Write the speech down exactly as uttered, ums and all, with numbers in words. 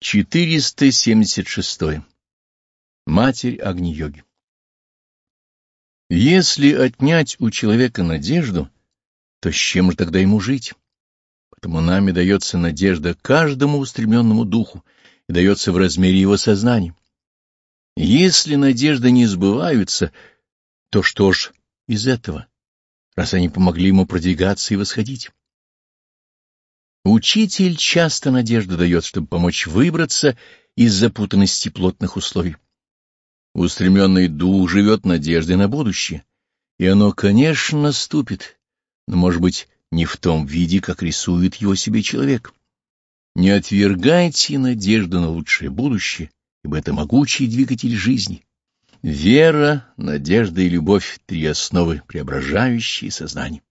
четыреста семьдесят шесть. Матерь Агни-йоги. Если отнять у человека надежду, то с чем же тогда ему жить? Потому нами дается надежда каждому устремленному духу и дается в размере его сознания. Если надежды не сбываются, то что ж из этого, раз они помогли ему продвигаться и восходить? Учитель часто надежду дает, чтобы помочь выбраться из запутанности плотных условий. Устремленный дух живет надеждой на будущее, и оно, конечно, наступит, но, может быть, не в том виде, как рисует его себе человек. Не отвергайте надежду на лучшее будущее, ибо это могучий двигатель жизни. Вера, надежда и любовь — три основы, преображающие сознание.